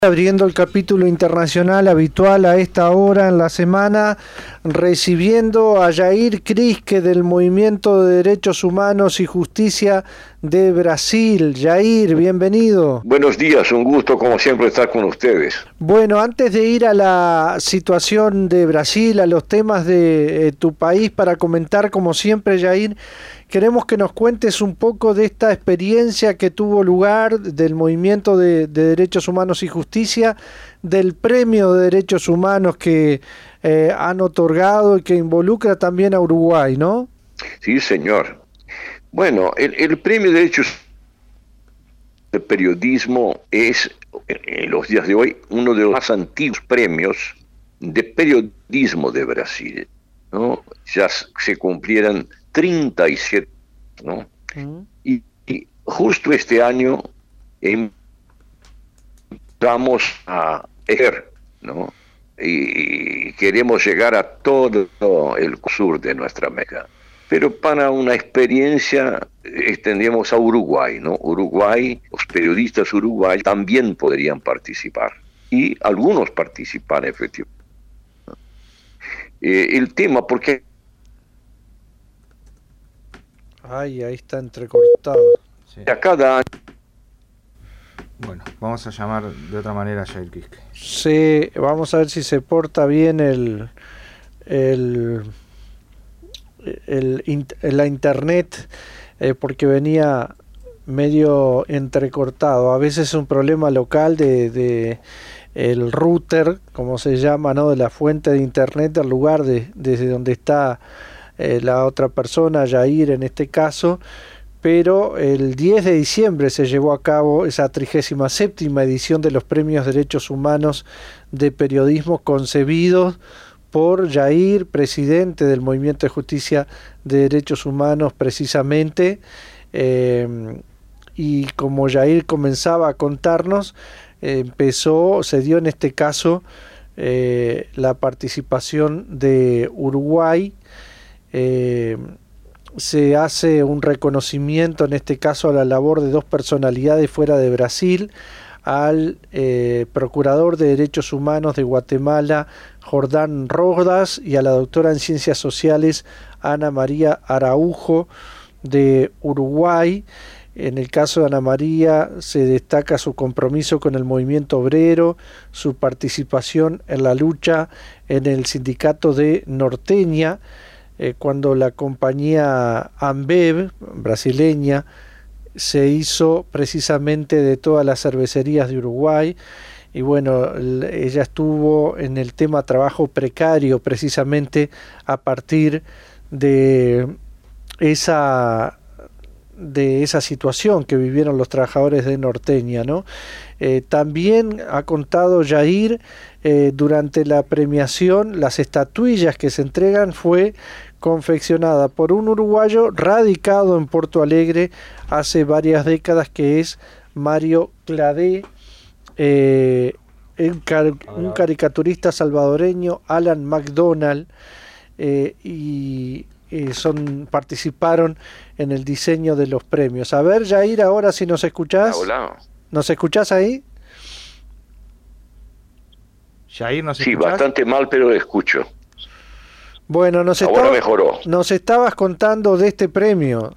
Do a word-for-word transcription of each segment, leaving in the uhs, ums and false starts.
Abriendo el capítulo internacional habitual a esta hora en la semana, recibiendo a Jair Kriske del Movimiento de Derechos Humanos y Justicia de Brasil. Jair, bienvenido. Buenos días, un gusto como siempre estar con ustedes. Bueno, antes de ir a la situación de Brasil, a los temas de eh, tu país, para comentar como siempre, Jair, queremos que nos cuentes un poco de esta experiencia que tuvo lugar del Movimiento de, de Derechos Humanos y Justicia, del Premio de Derechos Humanos que eh, han otorgado y que involucra también a Uruguay, ¿no? Sí, señor. Bueno, el, el Premio de Derechos de Periodismo es, en los días de hoy, uno de los más antiguos premios de periodismo de Brasil, ¿no? Ya se cumplieran treinta y siete, ¿no? Uh-huh. y, y justo este año vamos a ejercer, ¿no? Y queremos llegar a todo el sur de nuestra América. Pero para una experiencia extendemos a Uruguay, ¿no? Uruguay, los periodistas uruguayos también podrían participar. Y algunos participan efectivamente. Eh, el tema, porque Ay, ahí está entrecortado. Sí. A cada año. Bueno, vamos a llamar de otra manera a Jair Kriske. Sí, vamos a ver si se porta bien el, el, el, el la internet, eh, porque venía medio entrecortado. A veces es un problema local de, de el router, como se llama, ¿no? De la fuente de internet del lugar de, desde donde está Eh, la otra persona, Jair en este caso, pero el diez de diciembre se llevó a cabo esa trigésima séptima edición de los Premios Derechos Humanos de Periodismo concebidos por Jair, presidente del Movimiento de Justicia de Derechos Humanos precisamente, eh, y como Jair comenzaba a contarnos, eh, empezó, se dio en este caso eh, la participación de Uruguay. Eh, se hace un reconocimiento en este caso a la labor de dos personalidades fuera de Brasil, al eh, procurador de derechos humanos de Guatemala, Jordán Rodas, y a la doctora en ciencias sociales, Ana María Araujo, de Uruguay. En el caso de Ana María se destaca su compromiso con el movimiento obrero, su participación en la lucha en el sindicato de Norteña, Eh, cuando la compañía Ambev, brasileña, se hizo precisamente de todas las cervecerías de Uruguay. Y bueno, ella estuvo en el tema trabajo precario precisamente a partir de esa, de esa situación que vivieron los trabajadores de Norteña, ¿no? Eh, también ha contado Jair, eh, durante la premiación, las estatuillas que se entregan fue confeccionada por un uruguayo radicado en Porto Alegre hace varias décadas, que es Mario Cladé, eh, un, car un caricaturista salvadoreño, Alan McDonald, eh, y eh, son participaron en el diseño de los premios. A ver, Jair, ahora si nos escuchás. Hola. ¿Nos escuchás ahí? Jair, ¿nos Sí, escuchás? bastante mal, pero escucho. Bueno, nos, Ahora estaba, mejoró. nos estabas contando de este premio.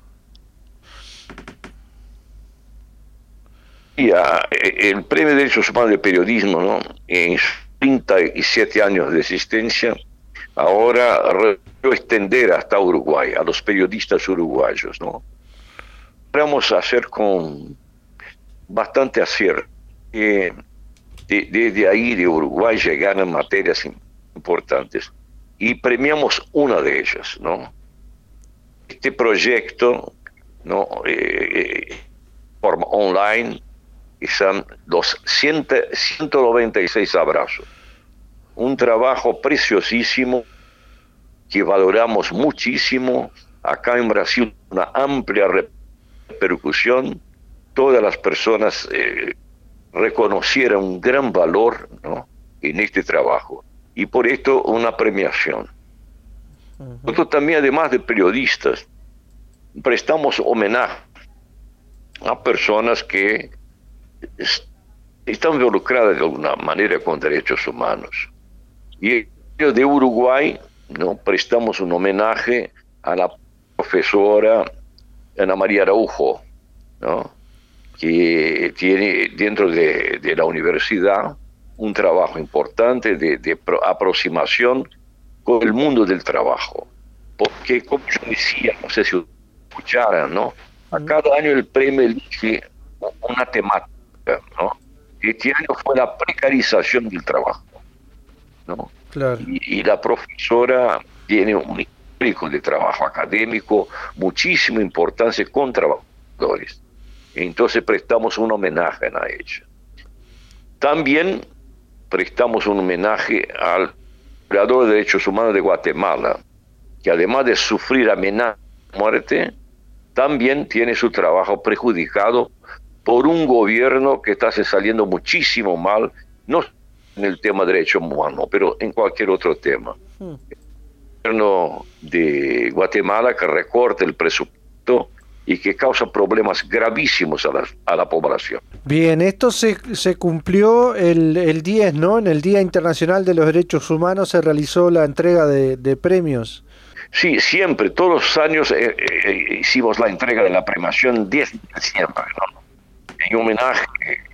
Y a, el Premio de Derechos Humanos de Periodismo, ¿no? En treinta y siete años de existencia, ahora lo extender hasta Uruguay, a los periodistas uruguayos, ¿no? Vamos a hacer con bastante acierto. Eh, de, desde ahí, de Uruguay, llegaron materias importantes. Y premiamos una de ellas, ¿no? Este proyecto, ¿no? Eh, forma online, y son los ciento noventa y seis abrazos. Un trabajo preciosísimo que valoramos muchísimo. Acá en Brasil, una amplia repercusión. Todas las personas eh, reconocieron un gran valor, ¿no? En este trabajo. Y por esto una premiación. Uh-huh. Nosotros también, además de periodistas, prestamos homenaje a personas que está involucrada de alguna manera con derechos humanos. Y de Uruguay, ¿no?, prestamos un homenaje a la profesora Ana María Araujo, ¿no?, que tiene dentro de, de la universidad un trabajo importante de, de aproximación con el mundo del trabajo. Porque, como yo decía, no sé si escucharan, ¿no?, a cada año el premio elige una temática, ¿no? Este año fue la precarización del trabajo, ¿no? Claro. Y, y la profesora tiene un histórico de trabajo académico, muchísima importancia con trabajadores. Entonces prestamos un homenaje a ella. También prestamos un homenaje al creador de derechos humanos de Guatemala, que además de sufrir amenaza de muerte, también tiene su trabajo perjudicado por un gobierno que está saliendo muchísimo mal, no en el tema de derechos humanos, pero en cualquier otro tema. Hmm. El gobierno de Guatemala que recorta el presupuesto y que causa problemas gravísimos a la, a la población. Bien, esto se, se cumplió el, el diez, ¿no? En el Día Internacional de los Derechos Humanos se realizó la entrega de, de premios. Sí, siempre, todos los años eh, eh, hicimos la entrega de la premiación diez de diciembre, ¿no?, en homenaje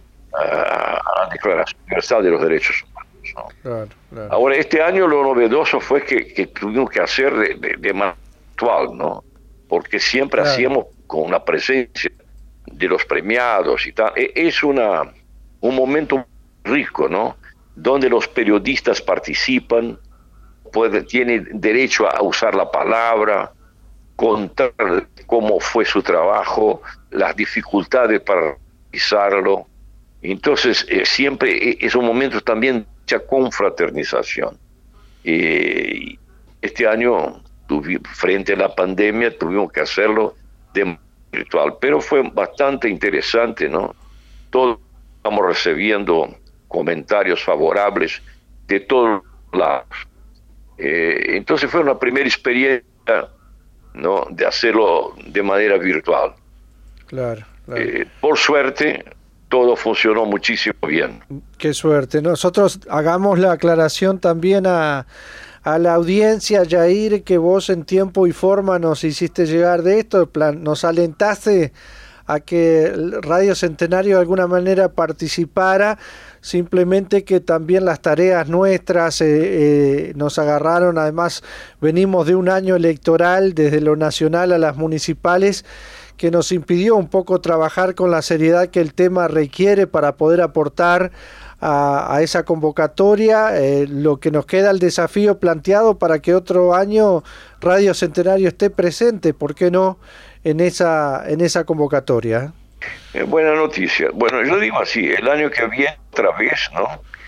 a, a la Declaración Universal de los Derechos Humanos, ¿no? Claro, claro. Ahora, este año lo novedoso fue que, que tuvimos que hacer de, de, de manera virtual, ¿no?, porque siempre claro. hacíamos con una presencia de los premiados y tal. Es una, un momento rico, ¿no?, donde los periodistas participan, puede, tiene derecho a usar la palabra, contar cómo fue su trabajo, las dificultades para realizarlo. Entonces, eh, siempre es un momento también de mucha confraternización. Eh, este año, frente a la pandemia, tuvimos que hacerlo de manera virtual, pero fue bastante interesante, ¿no? Todos estamos recibiendo comentarios favorables de todos lados. Eh, entonces fue una primera experiencia, ¿no?, de hacerlo de manera virtual. Claro, claro. Eh, por suerte, todo funcionó muchísimo bien. Qué suerte. Nosotros hagamos la aclaración también a, a la audiencia, Jair, que vos en tiempo y forma nos hiciste llegar de esto, plan, nos alentaste a que Radio Centenario de alguna manera participara, simplemente que también las tareas nuestras eh, eh, nos agarraron. Además venimos de un año electoral desde lo nacional a las municipales que nos impidió un poco trabajar con la seriedad que el tema requiere para poder aportar a, a esa convocatoria. Eh, lo que nos queda el desafío planteado para que otro año Radio Centenario esté presente, ¿por qué no?, en esa, en esa convocatoria. Eh, buena noticia. Bueno, yo digo así, el año que viene otra vez, ¿no?,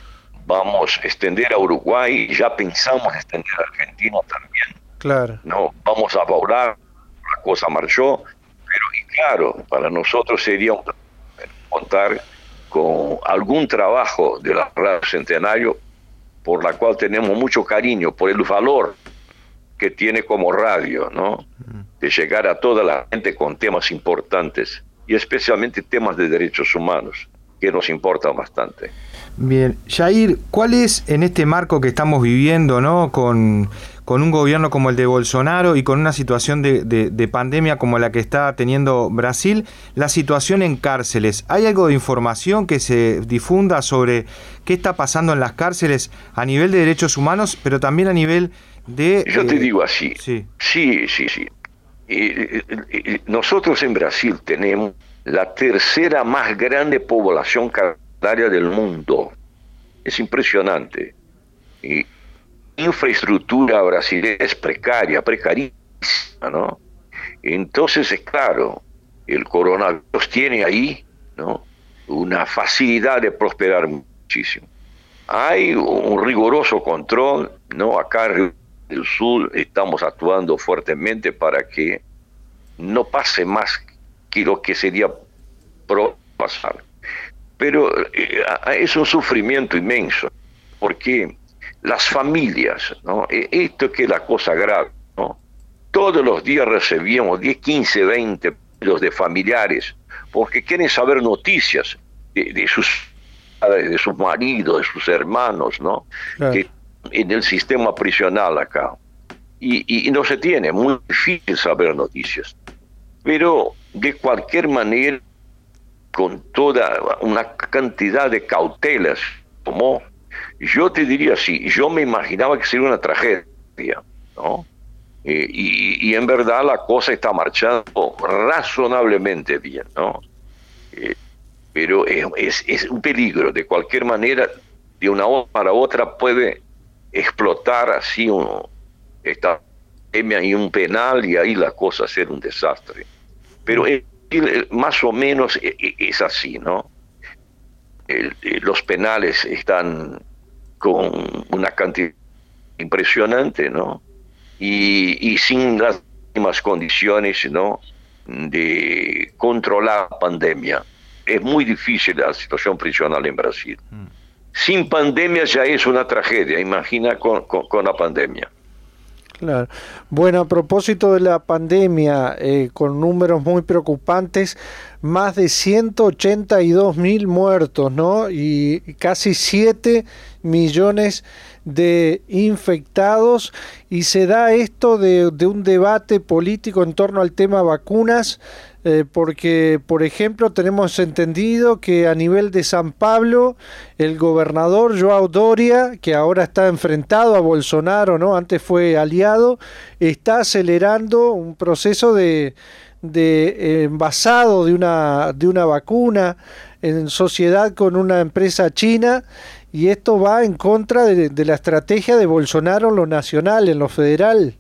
vamos a extender a Uruguay, y ya pensamos extender a Argentina también. Claro. No, vamos a volar, la cosa marchó, pero y claro, para nosotros sería un contar con algún trabajo de la Radio Centenario, por la cual tenemos mucho cariño, por el valor que tiene como radio, ¿no?, de llegar a toda la gente con temas importantes, y especialmente temas de derechos humanos, que nos importan bastante. Bien, Jair, ¿cuál es en este marco que estamos viviendo, ¿no?, con, con un gobierno como el de Bolsonaro y con una situación de, de, de pandemia como la que está teniendo Brasil, la situación en cárceles? ¿Hay algo de información que se difunda sobre qué está pasando en las cárceles a nivel de derechos humanos, pero también a nivel de... Yo eh, te digo así, sí, sí, sí, sí. Eh, eh, nosotros en Brasil tenemos la tercera más grande población carcelaria del mundo. Es impresionante. Y infraestructura brasileña es precaria, precarísima, ¿no? Entonces, es claro, el coronavirus tiene ahí, ¿no?, una facilidad de prosperar muchísimo. Hay un riguroso control, ¿no? Acá en Río del Sur estamos actuando fuertemente para que no pase más que lo que sería pro pasar. Pero eh, es un sufrimiento inmenso, porque las familias, ¿no?, esto que es la cosa grave, ¿no?, todos los días recibimos diez, quince, veinte pedidos de familiares, porque quieren saber noticias de, de sus de sus maridos, de sus hermanos, ¿no? Claro. Que en el sistema prisional acá. Y, y no se tiene, muy difícil saber noticias. Pero de cualquier manera, con toda una cantidad de cautelas, como yo te diría así, yo me imaginaba que sería una tragedia, ¿no? Eh, y, y en verdad la cosa está marchando razonablemente bien, ¿no? Eh, pero es, es, es un peligro, de cualquier manera, de una hora para otra puede explotar así un, esta pandemia y un penal, y ahí la cosa ser un desastre. Pero es, más o menos es, es así, ¿no? El, los penales están con una cantidad impresionante, ¿no? Y, y sin las mismas condiciones, ¿no?, de controlar la pandemia. Es muy difícil la situación prisional en Brasil. Mm. Sin pandemia ya es una tragedia, imagina con, con, con la pandemia. Claro. Bueno, a propósito de la pandemia, eh, con números muy preocupantes, más de ciento ochenta y dos mil muertos, ¿no? Y casi siete millones de infectados, y se da esto de, de un debate político en torno al tema vacunas, eh, porque, por ejemplo, tenemos entendido que a nivel de San Pablo, el gobernador João Doria, que ahora está enfrentado a Bolsonaro, ¿no?, antes fue aliado, está acelerando un proceso de, de eh, envasado de una, de una vacuna en sociedad con una empresa china, y esto va en contra de, de la estrategia de Bolsonaro en lo nacional, en lo federal.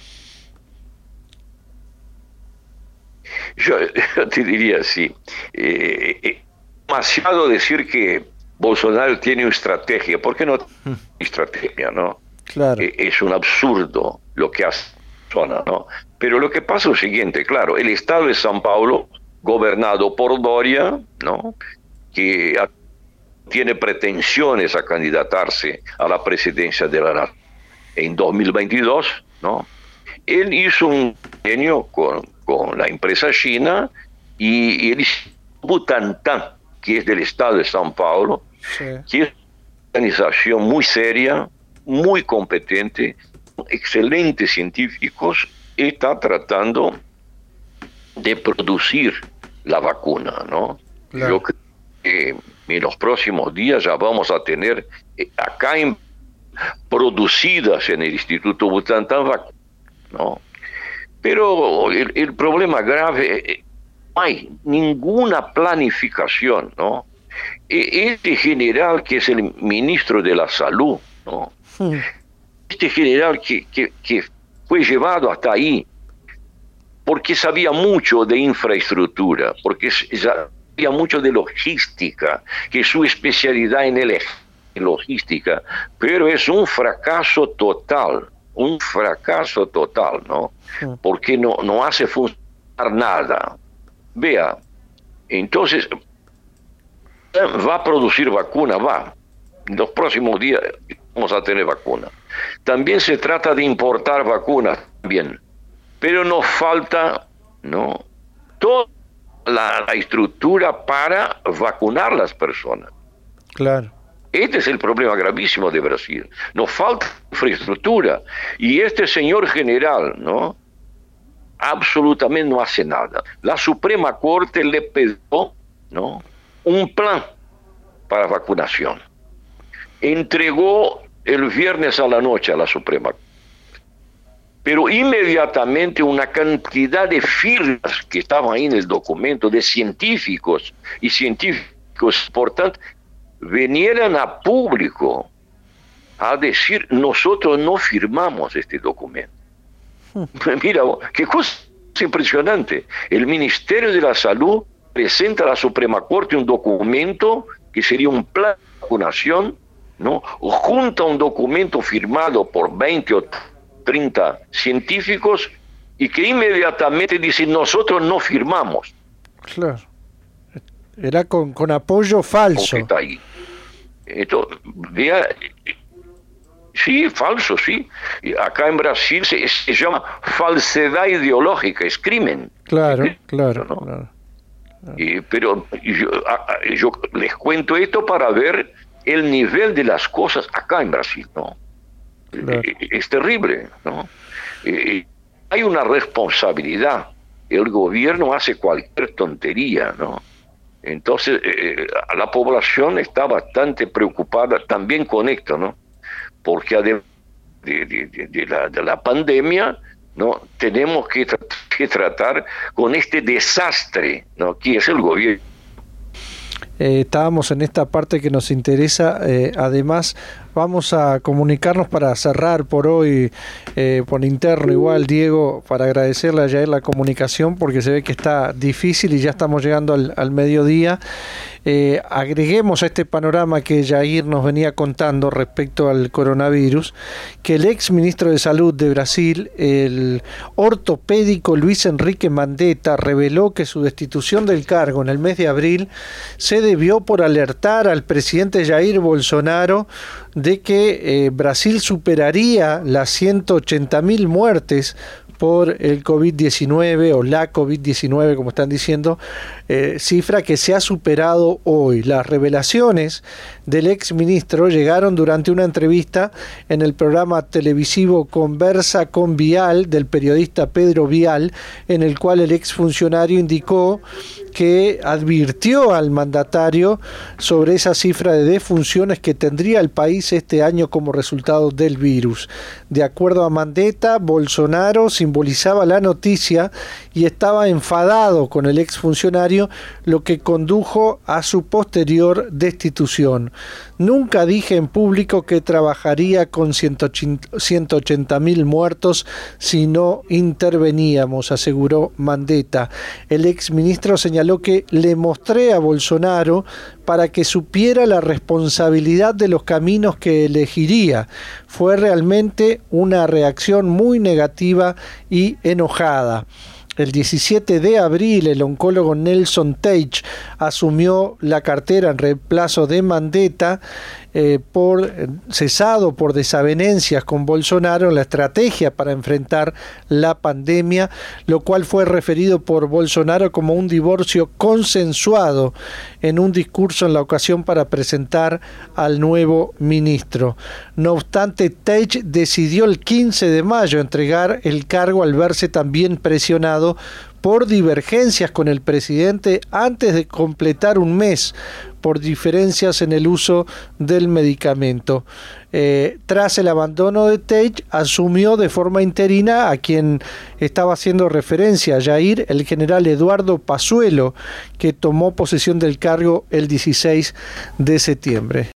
Yo, yo te diría así, eh, eh, demasiado decir que Bolsonaro tiene una estrategia, ¿por qué no tiene estrategia, no? Claro. Eh, es un absurdo lo que hace Bolsonaro, ¿no? Pero lo que pasa es lo siguiente, claro, el estado de São Paulo, gobernado por Doria, ¿no?, que tiene pretensiones a candidatarse a la presidencia de la nación en dos mil veintidós, ¿no? Él hizo un convenio con, con la empresa china, y, y él hizo Butantan, que es del estado de São Paulo, sí, que es una organización muy seria, muy competente, excelentes científicos, está tratando de producir la vacuna, ¿no? Claro. Yo creo que en los próximos días ya vamos a tener acá en, producidas en el Instituto Butantan vacunas, ¿no? Pero el, el problema grave, no hay ninguna planificación, ¿no? Este general que es el ministro de la Salud, ¿no? Sí. Este general que, que, que fue llevado hasta ahí porque sabía mucho de infraestructura, porque ya sabía mucho de logística, que es su especialidad en, el, en logística, pero es un fracaso total, un fracaso total, ¿no? Sí. Porque no, no hace funcionar nada. Vea, entonces, va a producir vacuna, va. En los próximos días vamos a tener vacuna. También se trata de importar vacunas, bien, pero nos falta, ¿no?, toda la, la estructura para vacunar a las personas. Claro. Este es el problema gravísimo de Brasil. Nos falta infraestructura. Y este señor general, ¿no?, absolutamente no hace nada. La Suprema Corte le pidió, ¿no?, un plan para vacunación. Entregó el viernes a la noche a la Suprema Corte. Pero inmediatamente una cantidad de firmas que estaban ahí en el documento, de científicos y científicos importantes, vinieran a público a decir: nosotros no firmamos este documento. Mira, qué cosa impresionante. El Ministerio de la Salud presenta a la Suprema Corte un documento que sería un plan de vacunación, ¿no?, junta un documento firmado por veinte o treinta científicos, y que inmediatamente dicen: nosotros no firmamos. Claro. Era con, con apoyo falso. Está ahí. Esto, vea, sí, falso, sí. Acá en Brasil se, se llama falsedad ideológica, es crimen. Claro, es crimen, claro, ¿no? claro. Y, pero yo, yo les cuento esto para ver el nivel de las cosas acá en Brasil, ¿no? Claro. Es terrible, ¿no? Eh, hay una responsabilidad. El gobierno hace cualquier tontería, ¿no? Entonces, eh, la población está bastante preocupada también con esto, ¿no? Porque además de, de, de, de, la, de la pandemia, ¿no? Tenemos que, tra- que tratar con este desastre, ¿no? Que es el gobierno. Eh, estábamos en esta parte que nos interesa. Eh, además, vamos a comunicarnos para cerrar por hoy, eh, por interno igual, Diego, para agradecerle a Jair la comunicación, porque se ve que está difícil y ya estamos llegando al, al mediodía. Eh, agreguemos a este panorama que Jair nos venía contando respecto al coronavirus, que el ex ministro de Salud de Brasil, el ortopédico Luis Enrique Mandetta, reveló que su destitución del cargo en el mes de abril se debió por alertar al presidente Jair Bolsonaro de que eh, Brasil superaría las ciento ochenta mil muertes por el COVID diecinueve o la COVID diecinueve, como están diciendo, eh, cifra que se ha superado hoy. Las revelaciones del ex ministro llegaron durante una entrevista en el programa televisivo Conversa con Vial del periodista Pedro Vial, en el cual el ex funcionario indicó que advirtió al mandatario sobre esa cifra de defunciones que tendría el país este año como resultado del virus. De acuerdo a Mandetta, Bolsonaro simbolizaba la noticia y estaba enfadado con el exfuncionario, lo que condujo a su posterior destitución. Nunca dije en público que trabajaría con ciento ochenta mil muertos si no interveníamos, aseguró Mandetta. El exministro señaló que le mostré a Bolsonaro para que supiera la responsabilidad de los caminos que elegiría. Fue realmente una reacción muy negativa y enojada. El diecisiete de abril, el oncólogo Nelson Teich asumió la cartera en reemplazo de Mandetta, eh, por cesado por desavenencias con Bolsonaro en la estrategia para enfrentar la pandemia, lo cual fue referido por Bolsonaro como un divorcio consensuado en un discurso en la ocasión para presentar al nuevo ministro. No obstante, Teich decidió el quince de mayo entregar el cargo al verse también presionado por divergencias con el presidente antes de completar un mes por diferencias en el uso del medicamento. Eh, tras el abandono de Teich, asumió de forma interina a quien estaba haciendo referencia a Jair, el general Eduardo Pazuello, que tomó posesión del cargo el dieciséis de septiembre.